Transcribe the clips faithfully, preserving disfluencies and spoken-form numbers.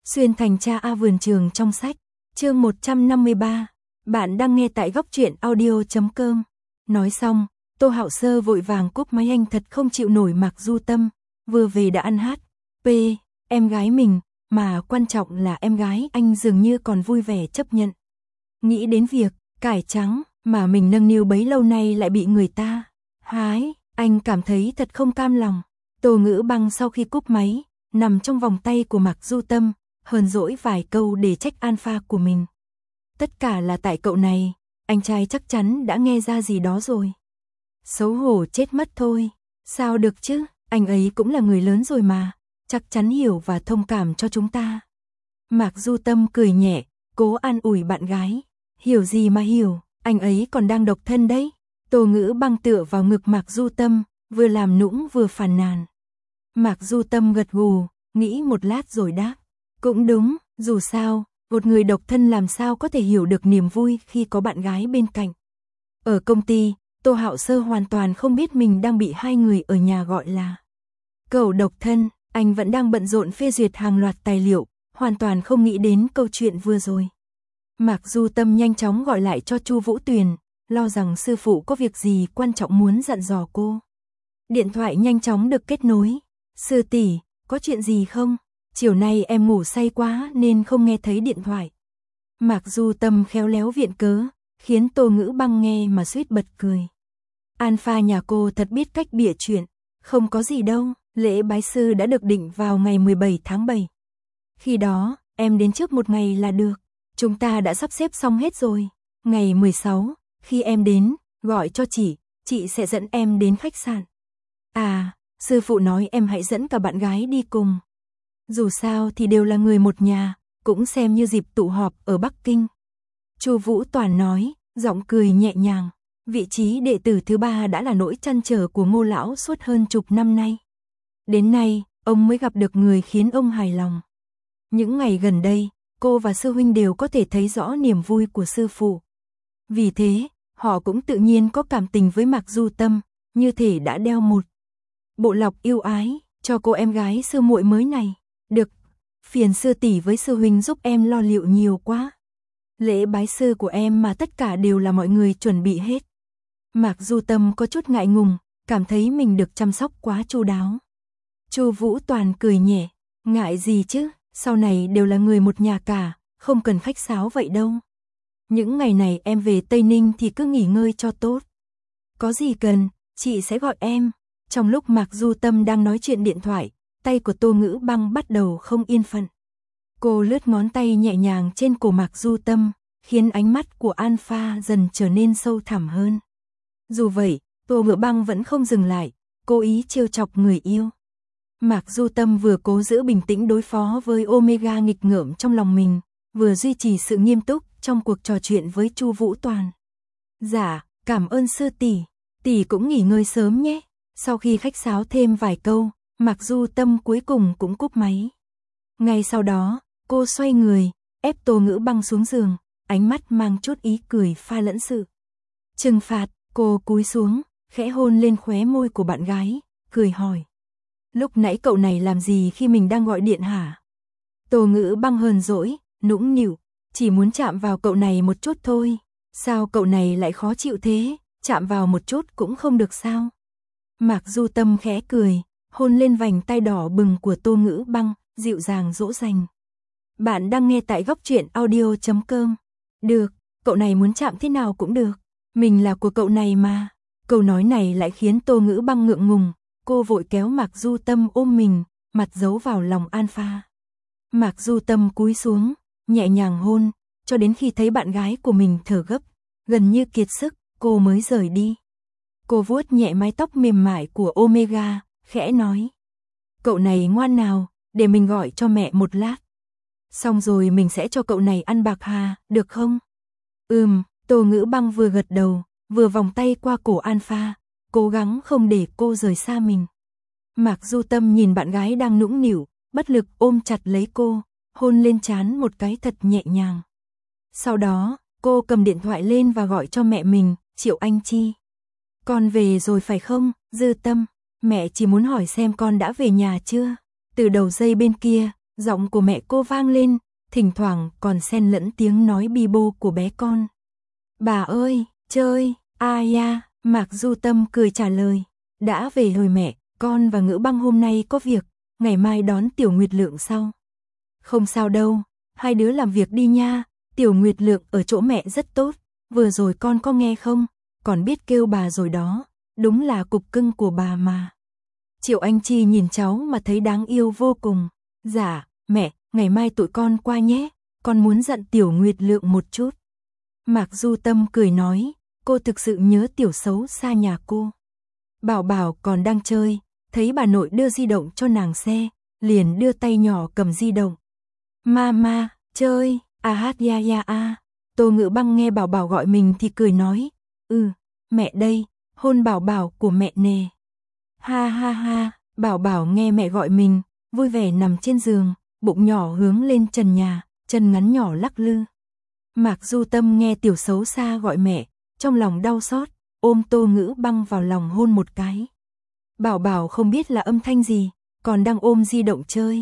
Xuyên thành cha A vườn trường trong sách, chương một trăm năm mươi ba. Bạn đang nghe tại góc truyện audio chấm com. Nói xong, Tô Hạo Sơ vội vàng cúp máy, anh thật không chịu nổi Mạc Du Tâm, vừa về đã ăn hát, p, em gái mình, mà quan trọng là em gái anh dường như còn vui vẻ chấp nhận. Nghĩ đến việc, cải trắng, mà mình nâng niu bấy lâu nay lại bị người ta hái, anh cảm thấy thật không cam lòng. Tô Ngữ Băng sau khi cúp máy, nằm trong vòng tay của Mạc Du Tâm, hờn dỗi vài câu để trách alpha của mình. Tất cả là tại cậu này, anh trai chắc chắn đã nghe ra gì đó rồi. Xấu hổ chết mất thôi, sao được chứ, anh ấy cũng là người lớn rồi mà, chắc chắn hiểu và thông cảm cho chúng ta. Mạc Du Tâm cười nhẹ, cố an ủi bạn gái, hiểu gì mà hiểu, anh ấy còn đang độc thân đấy. Tô Ngữ Băng tựa vào ngực Mạc Du Tâm, vừa làm nũng vừa phàn nàn. Mạc Du Tâm gật gù, nghĩ một lát rồi đáp, cũng đúng, dù sao, một người độc thân làm sao có thể hiểu được niềm vui khi có bạn gái bên cạnh. Ở công ty, Tô Hạo Sơ hoàn toàn không biết mình đang bị hai người ở nhà gọi là cậu độc thân, anh vẫn đang bận rộn phê duyệt hàng loạt tài liệu, hoàn toàn không nghĩ đến câu chuyện vừa rồi. Mạc Du Tâm nhanh chóng gọi lại cho Chu Vũ Tuyền, lo rằng sư phụ có việc gì quan trọng muốn dặn dò cô. Điện thoại nhanh chóng được kết nối. Sư tỷ, có chuyện gì không? Chiều nay em ngủ say quá nên không nghe thấy điện thoại. Mạc Du Tâm khéo léo viện cớ, khiến Tô Ngữ Băng nghe mà suýt bật cười. Alpha nhà cô thật biết cách bịa chuyện, không có gì đâu, lễ bái sư đã được định vào ngày mười bảy tháng bảy. Khi đó, em đến trước một ngày là được, chúng ta đã sắp xếp xong hết rồi. Ngày mười sáu, khi em đến, gọi cho chị, chị sẽ dẫn em đến khách sạn. À, sư phụ nói em hãy dẫn cả bạn gái đi cùng. Dù sao thì đều là người một nhà, cũng xem như dịp tụ họp ở Bắc Kinh. Chu Vũ Toàn nói, giọng cười nhẹ nhàng, vị trí đệ tử thứ ba đã là nỗi trăn trở của Ngô lão suốt hơn chục năm nay. Đến nay, ông mới gặp được người khiến ông hài lòng. Những ngày gần đây, cô và sư huynh đều có thể thấy rõ niềm vui của sư phụ. Vì thế, họ cũng tự nhiên có cảm tình với Mạc Du Tâm, như thể đã đeo một bộ lọc yêu ái cho cô em gái sư muội mới này. Được, phiền sư tỷ với sư huynh giúp em lo liệu nhiều quá. Lễ bái sư của em mà tất cả đều là mọi người chuẩn bị hết. Mạc Du Tâm có chút ngại ngùng, cảm thấy mình được chăm sóc quá chu đáo. Chu Vũ Toàn cười nhẹ, ngại gì chứ, sau này đều là người một nhà cả, không cần khách sáo vậy đâu. Những ngày này em về Tây Ninh thì cứ nghỉ ngơi cho tốt. Có gì cần, chị sẽ gọi em. Trong lúc Mạc Du Tâm đang nói chuyện điện thoại, tay của Tô Ngữ Băng bắt đầu không yên phận. Cô lướt ngón tay nhẹ nhàng trên cổ Mạc Du Tâm, khiến ánh mắt của Alpha dần trở nên sâu thẳm hơn. Dù vậy, Tô Ngữ Băng vẫn không dừng lại, cố ý trêu chọc người yêu. Mạc Du Tâm vừa cố giữ bình tĩnh đối phó với Omega nghịch ngợm trong lòng mình, vừa duy trì sự nghiêm túc trong cuộc trò chuyện với Chu Vũ Toàn. Dạ, cảm ơn sư tỷ, tỷ cũng nghỉ ngơi sớm nhé. Sau khi khách sáo thêm vài câu, Mạc Du Tâm cuối cùng cũng cúp máy. Ngay sau đó, cô xoay người, ép Tô Ngữ Băng xuống giường, ánh mắt mang chút ý cười pha lẫn sự trừng phạt. Cô cúi xuống, khẽ hôn lên khóe môi của bạn gái, cười hỏi, lúc nãy cậu này làm gì khi mình đang gọi điện hả? Tô Ngữ Băng hờn dỗi, nũng nịu, chỉ muốn chạm vào cậu này một chút thôi. Sao cậu này lại khó chịu thế, chạm vào một chút cũng không được sao? Mạc Du Tâm khẽ cười, hôn lên vành tai đỏ bừng của Tô Ngữ Băng, dịu dàng dỗ dành. Bạn đang nghe tại góc truyện audio chấm com. Được, cậu này muốn chạm thế nào cũng được, mình là của cậu này mà. Câu nói này lại khiến Tô Ngữ Băng ngượng ngùng, cô vội kéo Mạc Du Tâm ôm mình, mặt giấu vào lòng Alpha. Mạc Du Tâm cúi xuống, nhẹ nhàng hôn, cho đến khi thấy bạn gái của mình thở gấp, gần như kiệt sức, cô mới rời đi. Cô vuốt nhẹ mái tóc mềm mại của Omega, khẽ nói, cậu này ngoan nào, để mình gọi cho mẹ một lát. Xong rồi mình sẽ cho cậu này ăn bạc hà, được không? Ừm, Tô Ngữ Băng vừa gật đầu, vừa vòng tay qua cổ Alpha, cố gắng không để cô rời xa mình. Mạc Du Tâm nhìn bạn gái đang nũng nịu, bất lực ôm chặt lấy cô, hôn lên trán một cái thật nhẹ nhàng. Sau đó, cô cầm điện thoại lên và gọi cho mẹ mình, Triệu Anh Chi. Con về rồi phải không, Dư Tâm? Mẹ chỉ muốn hỏi xem con đã về nhà chưa? Từ đầu dây bên kia, Giọng của mẹ cô vang lên, thỉnh thoảng còn xen lẫn tiếng nói bi bô của bé con. Bà ơi, chơi, a ya, Mạc Du Tâm cười trả lời. Đã về rồi mẹ, con và Ngữ Băng hôm nay có việc, ngày mai đón Tiểu Nguyệt Lượng sau. Không sao đâu, hai đứa làm việc đi nha, Tiểu Nguyệt Lượng ở chỗ mẹ rất tốt, vừa rồi con có nghe không, còn biết kêu bà rồi đó, đúng là cục cưng của bà mà. Triệu Anh Chi nhìn cháu mà thấy đáng yêu vô cùng. Dạ, mẹ, ngày mai tụi con qua nhé, con muốn dặn Tiểu Nguyệt Lượng một chút. Mạc Du Tâm cười nói, cô thực sự nhớ tiểu xấu xa nhà cô. Bảo Bảo còn đang chơi, thấy bà nội đưa di động cho nàng xe, liền đưa tay nhỏ cầm di động. Mama, chơi, a hát ya ya a. Tô Ngữ Băng nghe Bảo Bảo gọi mình thì cười nói, ừ, mẹ đây, hôn Bảo Bảo của mẹ nè. Ha ha ha, Bảo Bảo nghe mẹ gọi mình, vui vẻ nằm trên giường, bụng nhỏ hướng lên trần nhà, chân ngắn nhỏ lắc lư. Mạc Du Tâm nghe tiểu xấu xa gọi mẹ, trong lòng đau xót, ôm Tô Ngữ Băng vào lòng hôn một cái. Bảo Bảo không biết là âm thanh gì, còn đang ôm di động chơi.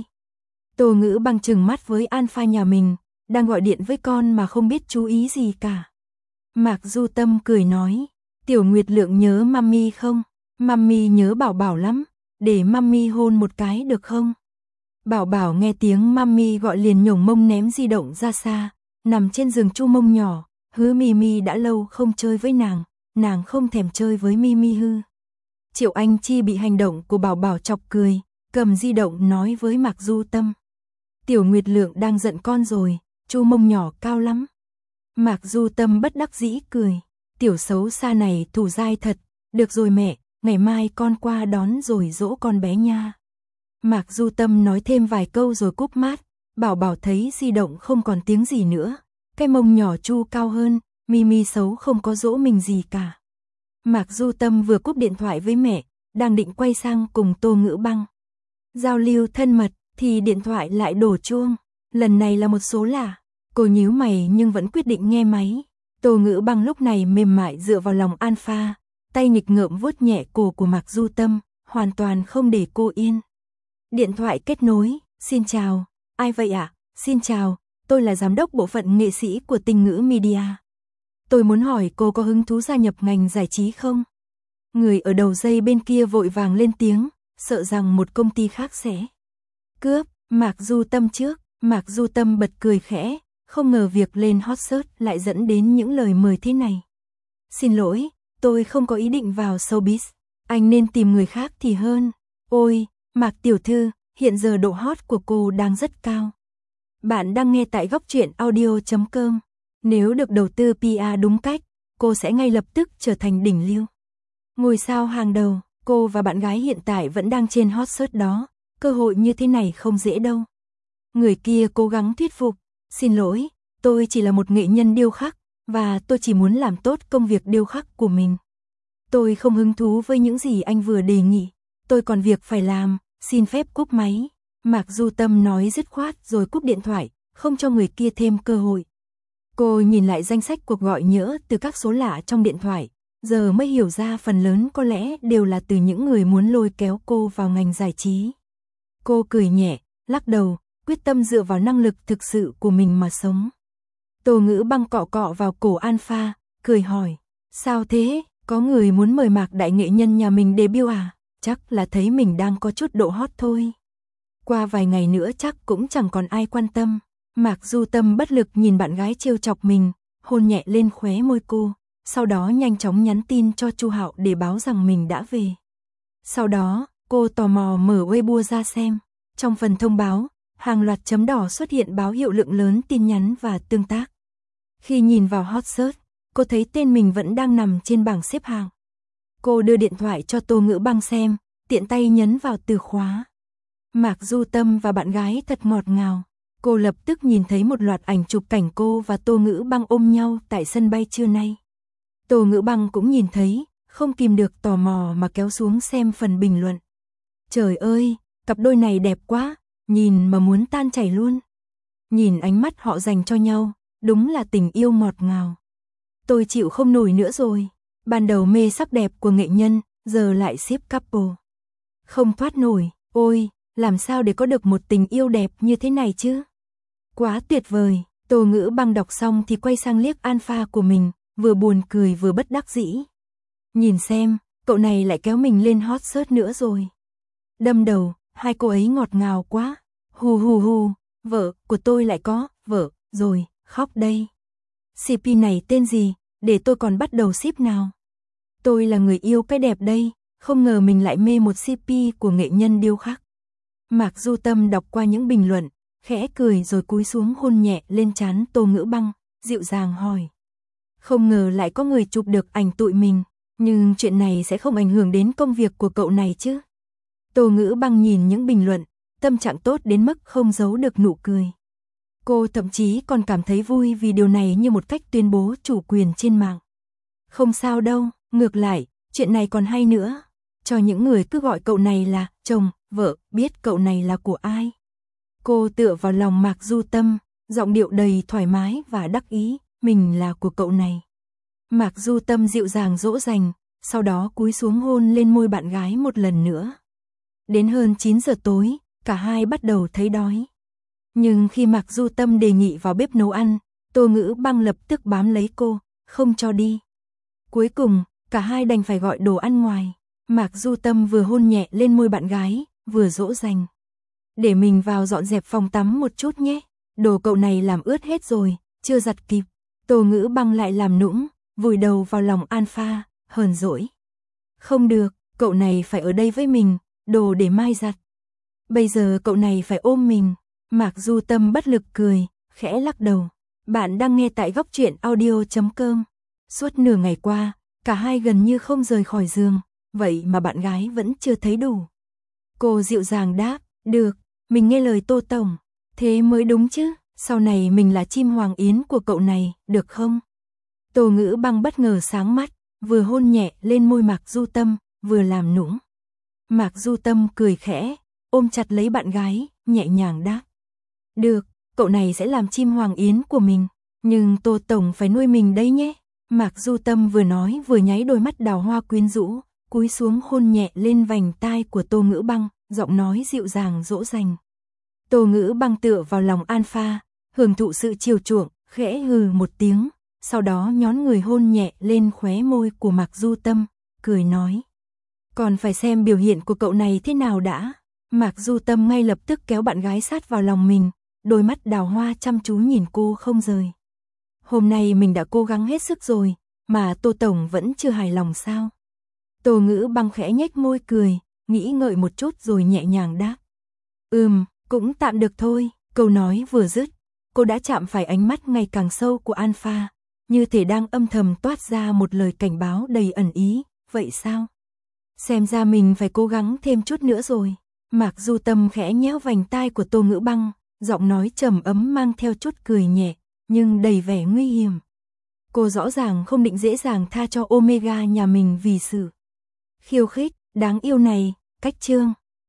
Tô Ngữ Băng trừng mắt với Alpha nhà mình, đang gọi điện với con mà không biết chú ý gì cả. Mạc Du Tâm cười nói, Tiểu Nguyệt Lượng nhớ mami không? Mami nhớ Bảo Bảo lắm, để mami hôn một cái được không? Bảo Bảo nghe tiếng mami gọi liền nhổng mông ném di động ra xa, nằm trên giường chu mông nhỏ, hứa Mimi đã lâu không chơi với nàng, nàng không thèm chơi với Mimi hư. Triệu Anh Chi bị hành động của Bảo Bảo chọc cười, cầm di động nói với Mạc Du Tâm. Tiểu Nguyệt Lượng đang giận con rồi, chu mông nhỏ cao lắm. Mạc Du Tâm bất đắc dĩ cười, tiểu xấu xa này thủ dai thật, được rồi mẹ, ngày mai con qua đón rồi dỗ con bé nha. Mạc Du Tâm nói thêm vài câu rồi cúp mát, Bảo Bảo thấy di động không còn tiếng gì nữa, cái mông nhỏ chu cao hơn, Mimi xấu không có dỗ mình gì cả. Mạc Du Tâm vừa cúp điện thoại với mẹ, đang định quay sang cùng Tô Ngữ Băng giao lưu thân mật, thì điện thoại lại đổ chuông, lần này là một số lạ. Cô nhíu mày nhưng vẫn quyết định nghe máy. Tô Ngữ Băng lúc này mềm mại dựa vào lòng Alpha, tay nghịch ngợm vuốt nhẹ cổ của Mạc Du Tâm, hoàn toàn không để cô yên. Điện thoại kết nối, xin chào, ai vậy ạ? À? Xin chào, tôi là giám đốc bộ phận nghệ sĩ của Tinh Ngữ Media. Tôi muốn hỏi cô có hứng thú gia nhập ngành giải trí không? Người ở đầu dây bên kia vội vàng lên tiếng, sợ rằng một công ty khác sẽ cướp. Mạc Du Tâm trước, Mạc Du Tâm bật cười khẽ, không ngờ việc lên hot search lại dẫn đến những lời mời thế này. Xin lỗi, tôi không có ý định vào showbiz, anh nên tìm người khác thì hơn. Ôi, Mạc tiểu thư, hiện giờ độ hot của cô đang rất cao. Bạn đang nghe tại góc truyện audio chấm com. Nếu được đầu tư pê e đúng cách, cô sẽ ngay lập tức trở thành đỉnh lưu. Ngôi sao hàng đầu, cô và bạn gái hiện tại vẫn đang trên hot search đó, cơ hội như thế này không dễ đâu. Người kia cố gắng thuyết phục, xin lỗi, tôi chỉ là một nghệ nhân điêu khắc, và tôi chỉ muốn làm tốt công việc điêu khắc của mình. Tôi không hứng thú với những gì anh vừa đề nghị, tôi còn việc phải làm, xin phép cúp máy. Mạc Du Tâm nói dứt khoát rồi cúp điện thoại, không cho người kia thêm cơ hội. Cô nhìn lại danh sách cuộc gọi nhỡ từ các số lạ trong điện thoại, giờ mới hiểu ra phần lớn có lẽ đều là từ những người muốn lôi kéo cô vào ngành giải trí. Cô cười nhẹ, lắc đầu, quyết tâm dựa vào năng lực thực sự của mình mà sống. Tô Ngữ Băng cọ cọ vào cổ Alpha, cười hỏi, sao thế, có người muốn mời Mạc đại nghệ nhân nhà mình debut à? Chắc là thấy mình đang có chút độ hot thôi. Qua vài ngày nữa chắc cũng chẳng còn ai quan tâm. Mạc Du Tâm bất lực nhìn bạn gái trêu chọc mình, hôn nhẹ lên khóe môi cô, sau đó nhanh chóng nhắn tin cho Chu Hạo để báo rằng mình đã về. Sau đó, cô tò mò mở Weibo ra xem. Trong phần thông báo, hàng loạt chấm đỏ xuất hiện báo hiệu lượng lớn tin nhắn và tương tác. Khi nhìn vào hot search, cô thấy tên mình vẫn đang nằm trên bảng xếp hạng. Cô đưa điện thoại cho Tô Ngữ Băng xem, tiện tay nhấn vào từ khóa. Mạc Du Tâm và bạn gái thật ngọt ngào. Cô lập tức nhìn thấy một loạt ảnh chụp cảnh cô và Tô Ngữ Băng ôm nhau tại sân bay trưa nay. Tô Ngữ Băng cũng nhìn thấy, không kìm được tò mò mà kéo xuống xem phần bình luận. Trời ơi, cặp đôi này đẹp quá, nhìn mà muốn tan chảy luôn. Nhìn ánh mắt họ dành cho nhau, đúng là tình yêu ngọt ngào. Tôi chịu không nổi nữa rồi. Ban đầu mê sắc đẹp của nghệ nhân, giờ lại ship couple. Không thoát nổi, ôi, làm sao để có được một tình yêu đẹp như thế này chứ? Quá tuyệt vời, Tô Ngữ Băng đọc xong thì quay sang liếc Alpha của mình, vừa buồn cười vừa bất đắc dĩ. Nhìn xem, cậu này lại kéo mình lên hot search nữa rồi. Đâm đầu, hai cô ấy ngọt ngào quá. Hù hù hù, vợ của tôi lại có, vợ, rồi, khóc đây. xê pê này tên gì, để tôi còn bắt đầu ship nào. Tôi là người yêu cái đẹp đây, không ngờ mình lại mê một xê pê của nghệ nhân điêu khắc. Mạc Du Tâm đọc qua những bình luận, khẽ cười rồi cúi xuống hôn nhẹ lên trán Tô Ngữ Băng, dịu dàng hỏi. Không ngờ lại có người chụp được ảnh tụi mình, nhưng chuyện này sẽ không ảnh hưởng đến công việc của cậu này chứ. Tô Ngữ Băng nhìn những bình luận, tâm trạng tốt đến mức không giấu được nụ cười. Cô thậm chí còn cảm thấy vui vì điều này như một cách tuyên bố chủ quyền trên mạng. Không sao đâu, ngược lại, chuyện này còn hay nữa. Cho những người cứ gọi cậu này là chồng, vợ, biết cậu này là của ai. Cô tựa vào lòng Mạc Du Tâm, giọng điệu đầy thoải mái và đắc ý, mình là của cậu này. Mạc Du Tâm dịu dàng dỗ dành, sau đó cúi xuống hôn lên môi bạn gái một lần nữa. Đến hơn chín giờ tối, cả hai bắt đầu thấy đói. Nhưng khi Mạc Du Tâm đề nghị vào bếp nấu ăn, Tô Ngữ Băng lập tức bám lấy cô, không cho đi. Cuối cùng, cả hai đành phải gọi đồ ăn ngoài. Mạc Du Tâm vừa hôn nhẹ lên môi bạn gái, vừa dỗ dành. Để mình vào dọn dẹp phòng tắm một chút nhé, đồ cậu này làm ướt hết rồi, chưa giặt kịp. Tô Ngữ Băng lại làm nũng, vùi đầu vào lòng Alpha, hờn dỗi. Không được, cậu này phải ở đây với mình, đồ để mai giặt. Bây giờ cậu này phải ôm mình. Mạc Du Tâm bất lực cười, khẽ lắc đầu. Bạn đang nghe tại góc truyện audio chấm com. Suốt nửa ngày qua, cả hai gần như không rời khỏi giường, vậy mà bạn gái vẫn chưa thấy đủ. Cô dịu dàng đáp, được, mình nghe lời Tô Tổng, thế mới đúng chứ, sau này mình là chim hoàng yến của cậu này, được không? Tô Ngữ Băng bất ngờ sáng mắt, vừa hôn nhẹ lên môi Mạc Du Tâm, vừa làm nũng. Mạc Du Tâm cười khẽ, ôm chặt lấy bạn gái, nhẹ nhàng đáp. Được, cậu này sẽ làm chim hoàng yến của mình, nhưng Tô Tổng phải nuôi mình đấy nhé. Mạc Du Tâm vừa nói vừa nháy đôi mắt đào hoa quyến rũ, cúi xuống hôn nhẹ lên vành tai của Tô Ngữ Băng, giọng nói dịu dàng dỗ dành. Tô Ngữ Băng tựa vào lòng Alpha, hưởng thụ sự chiều chuộng, khẽ hừ một tiếng, sau đó nhón người hôn nhẹ lên khóe môi của Mạc Du Tâm, cười nói. Còn phải xem biểu hiện của cậu này thế nào đã. Mạc Du Tâm ngay lập tức kéo bạn gái sát vào lòng mình, đôi mắt đào hoa chăm chú nhìn cô không rời. Hôm nay mình đã cố gắng hết sức rồi, mà Tô Tổng vẫn chưa hài lòng sao? Tô Ngữ Băng khẽ nhếch môi cười, nghĩ ngợi một chút rồi nhẹ nhàng đáp. Ừm, cũng tạm được thôi. Câu nói vừa dứt, cô đã chạm phải ánh mắt ngày càng sâu của Alpha, như thể đang âm thầm toát ra một lời cảnh báo đầy ẩn ý, vậy sao? Xem ra mình phải cố gắng thêm chút nữa rồi. Mạc Du Tâm khẽ nhéo vành tai của Tô Ngữ Băng, giọng nói trầm ấm mang theo chút cười nhẹ, nhưng đầy vẻ nguy hiểm. Cô rõ ràng không định dễ dàng tha cho Omega nhà mình vì sự khiêu khích đáng yêu này. Cách chương